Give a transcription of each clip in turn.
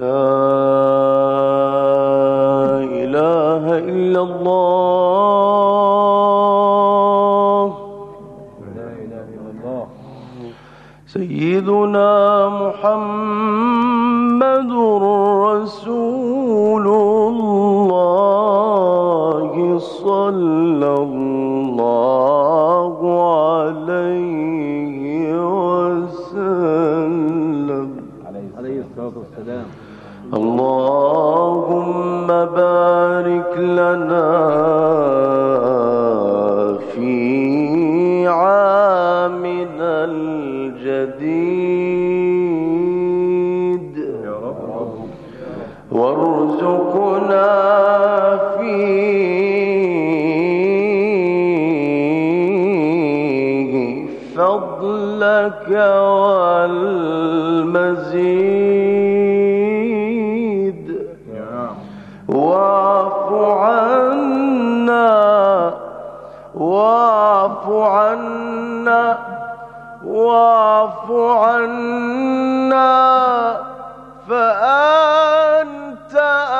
لا إله إلا الله سيدنا محمد رسول الله صلى الله عليه وسلم عليه الصلاة والسلام. اللهم بارك لنا في عامنا الجديد وارزقنا فيه فضلك والمزيد واعف عنا واعف عنا واعف عنا فأنت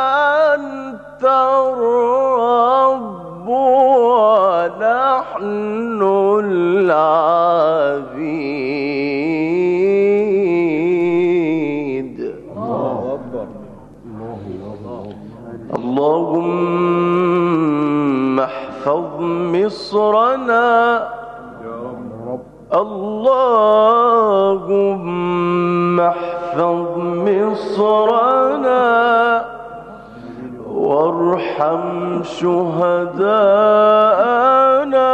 الرب ونحن العبيد. اللهم احفظ مصرنا اللهم احفظ مصرنا وارحم شهداءنا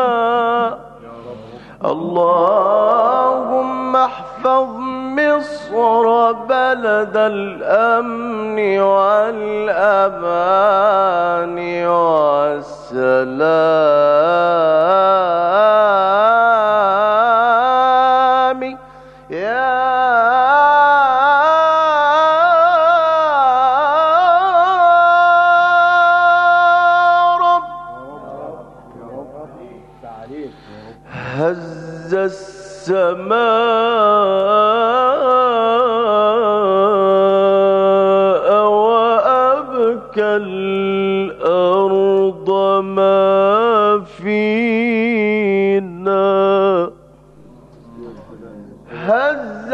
اللهم احفظ مصر بلد الأمن والأمان والسلام يا رب. هز السماء وأبكى الأرض ما فينا هز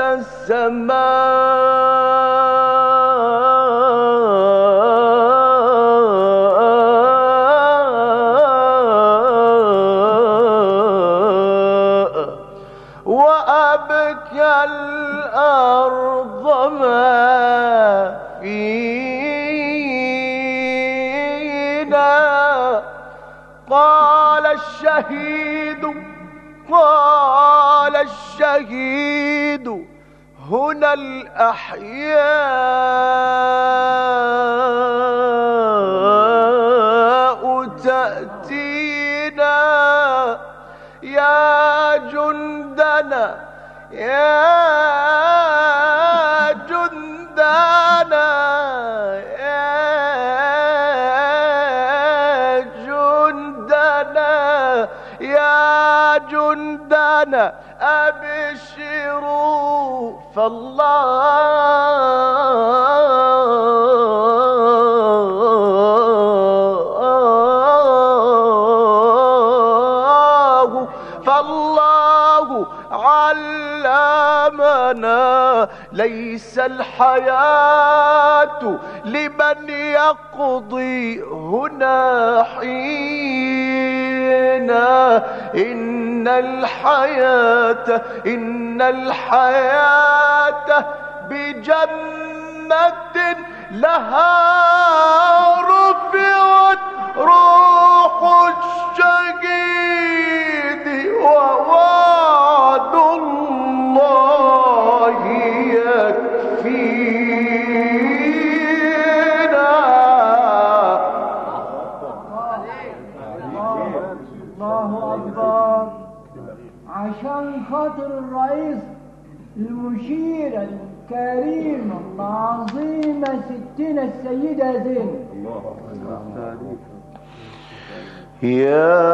السماء وأبكى الأرض ما فينا قال الشهيد هنا الأحياء تأتينا يا جندنا يا جندنا يا جندنا يا جندنا أبشروا فالله علمنا ليس الحياة لمن يقضي هنا حينا إن الحياة بجنة لها رفعت روح الشهيد ووعد الله يكفينا. الله أكبر. عشان خاطر الرئيس المشير الكريم العظيمة ستنا السيدة زينب يا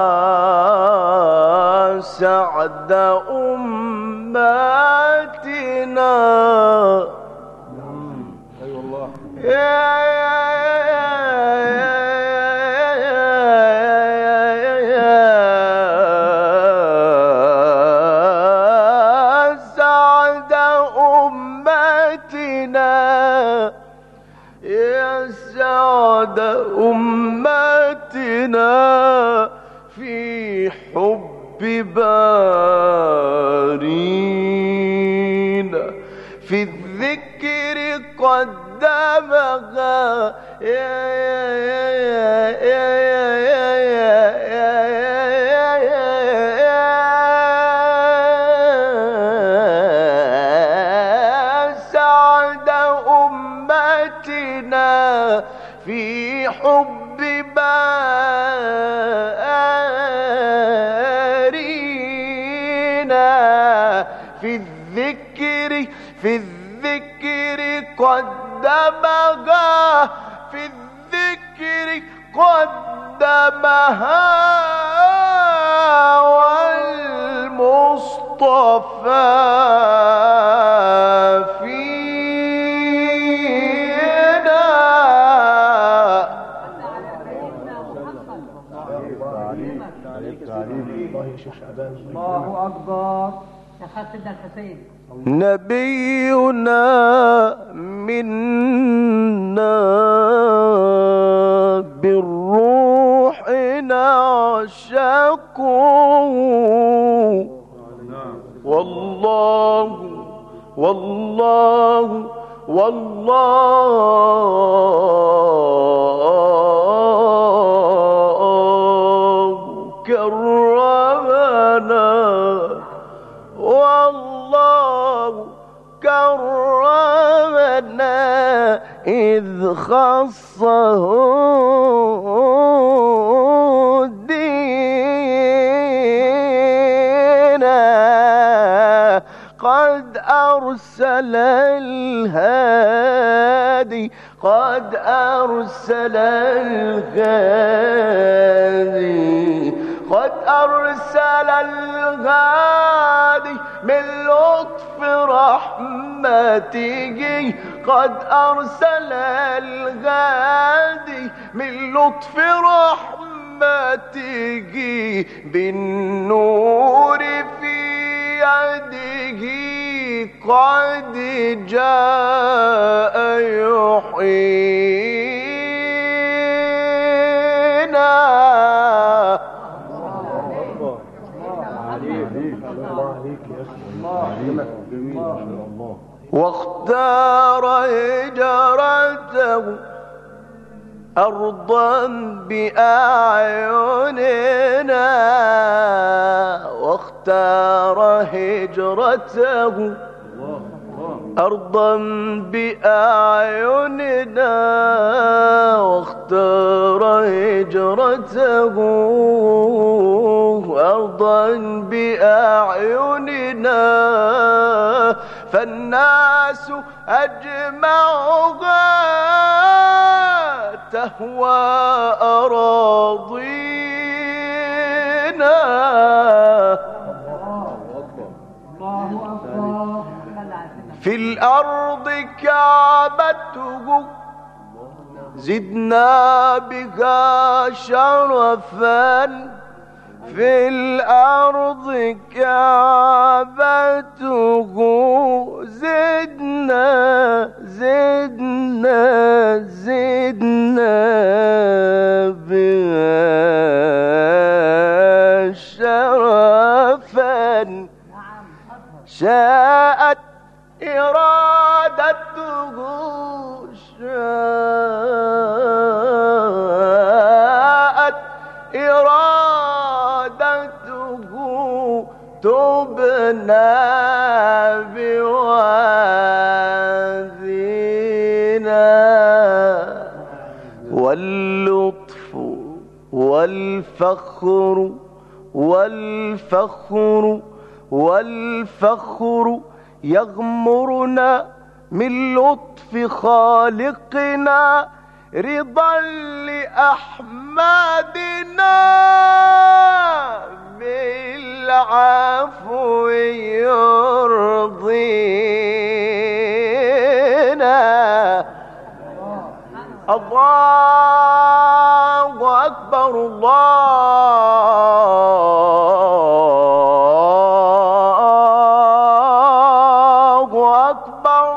سعد أمتي أي والله. سعد أمتنا يا سعد أمتنا في حب بارينا في الذكر قدمها سعد أمتنا في حب بارينا في الذكر قدمها في الذكر قدمها والمصطفى فينا الله أكبر. يا خالد الحسين نبينا منا بالروح نعشقه والله والله والله كرمنا والله كرمنا إذ خصه دينا قد أرسل الهادي قد أرسل الهادي قد أرسل الهادي من لطف رحمته قد أرسل الهادي من لطف رحمته بالنور في يده قد جاء يحيينا واختار هجرته أرضا بأعيننا واختار هجرته أرضا بأعيننا واختار هجرته أرضا بأعيننا فالناس أجمعها تهوى أراضينا في الأرض كعبته زدنا بها شرفا في الأرض كعبته زدنا بها شرفا شاءت إرادته شاءت إرادته تبنى بوادينا واللطف والفخر يغمرنا من لطف خالقنا رضا لأحمدنا بالعفو يرضينا الله أكبر الله أكبر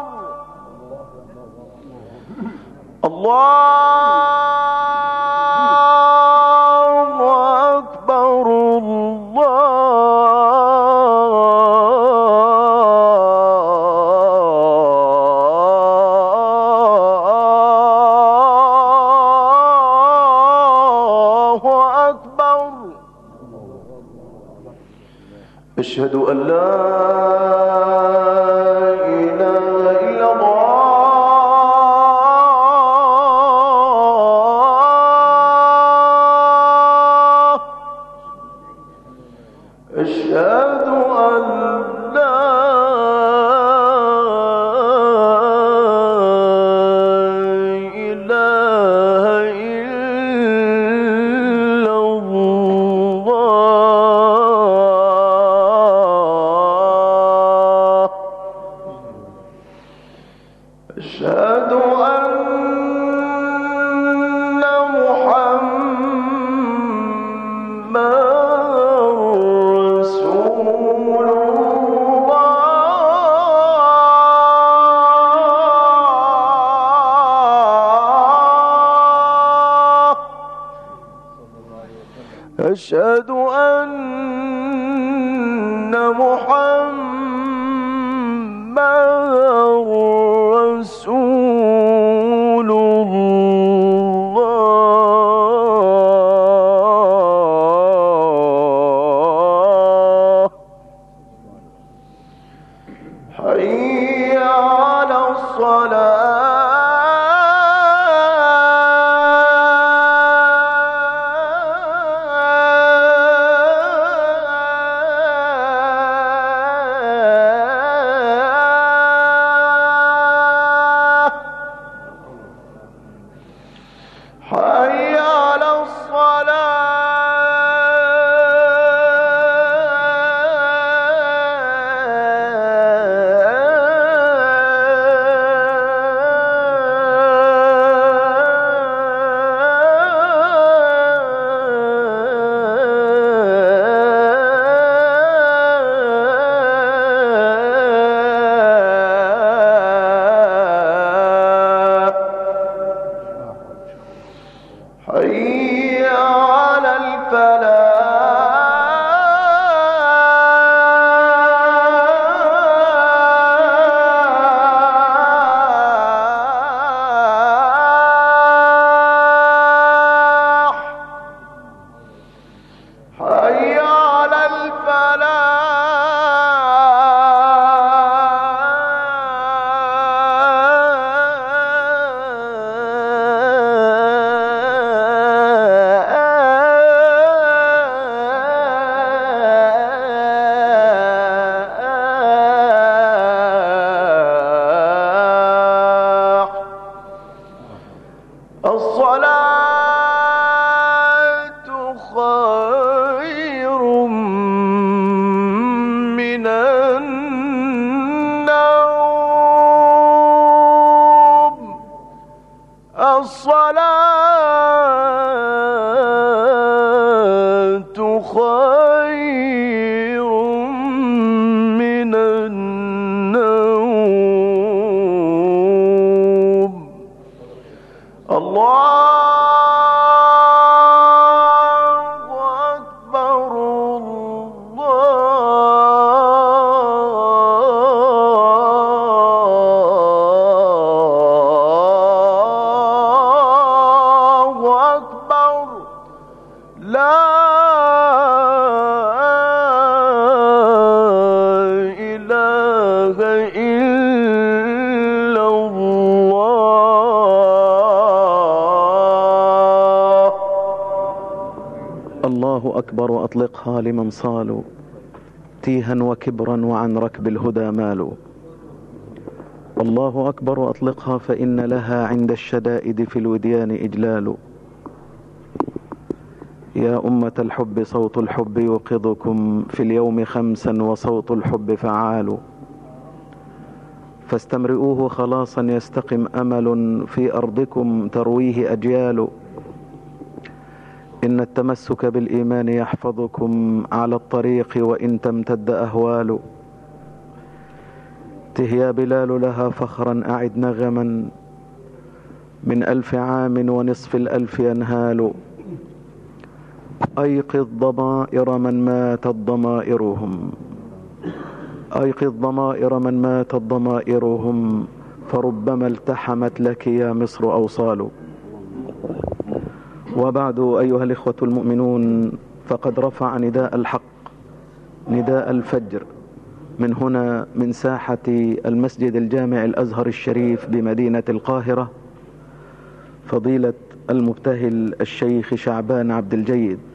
الله أكبر الله أكبر. أشهد أن لا إله إلا الله. أشهد أن لا إله إلا الله. أشهد أن محمدًا رسول الله. أشهد أن محمدًا رسول الله. حي على الصلاة. حي على الصلاة. حي على الفلاح. حي على الفلاح. الصلاة خير من النوم. الصلاة خير من النوم. الله أكبر الله أكبر. لا إله إلا الله. الله أكبر وأطلقها لمن صالوا تيها وكبرا وعن ركب الهدى مالوا. الله أكبر وأطلقها فإن لها عند الشدائد في الوديان إجلال. يا أمة الحب صوت الحب يوقظكم في اليوم خمسا وصوت الحب فعال. فاستمرئوه خلاصا يستقم أمل في أرضكم ترويه أجيال. إن التمسك بالإيمان يحفظكم على الطريق وإن تمتد أهوال. ته يا بلال لها فخرا أعد نغما من 1000 عام ونصف الألف ينهال. أيقظ ضمائر من ماتت ضمائرهم، أيقظ ضمائر من ماتت ضمائرهم، فربما التحمت لك يا مصر أوصال. وبعد أيها الإخوة المؤمنون، فقد رفع نداء الحق نداء الفجر من هنا من ساحة المسجد الجامع الأزهر الشريف بمدينة القاهرة فضيلة المبتهل الشيخ شعبان عبد الجيد،